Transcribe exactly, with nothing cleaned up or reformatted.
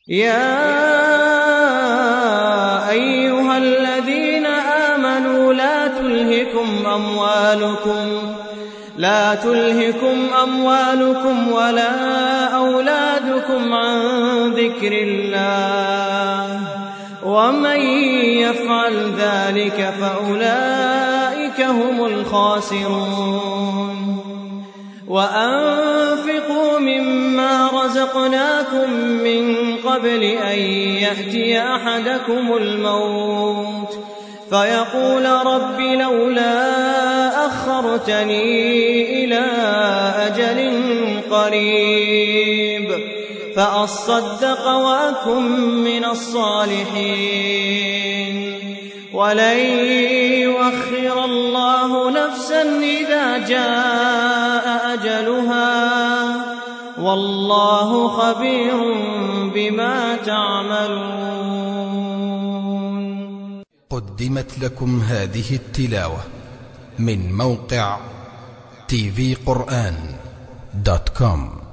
يا أيها الذين آمنوا لا تلهكم أموالكم لا تلهكم أموالكم ولا أولادكم عن ذكر الله ومن يفعل ذلك فأولئك هم الخاسرون وأنفقوا مما رزقناكم من قبل أن يأتي أحدكم الموت فيقول رب لولا أخرتني إلى أجل قريب فأصدق وأكن من الصالحين ولن يؤخر الله نفسا إذا جاء أجلها والله خبير بما تعملون. قدمت لكم هذه التلاوة من موقع تي في قرآن دوت كوم.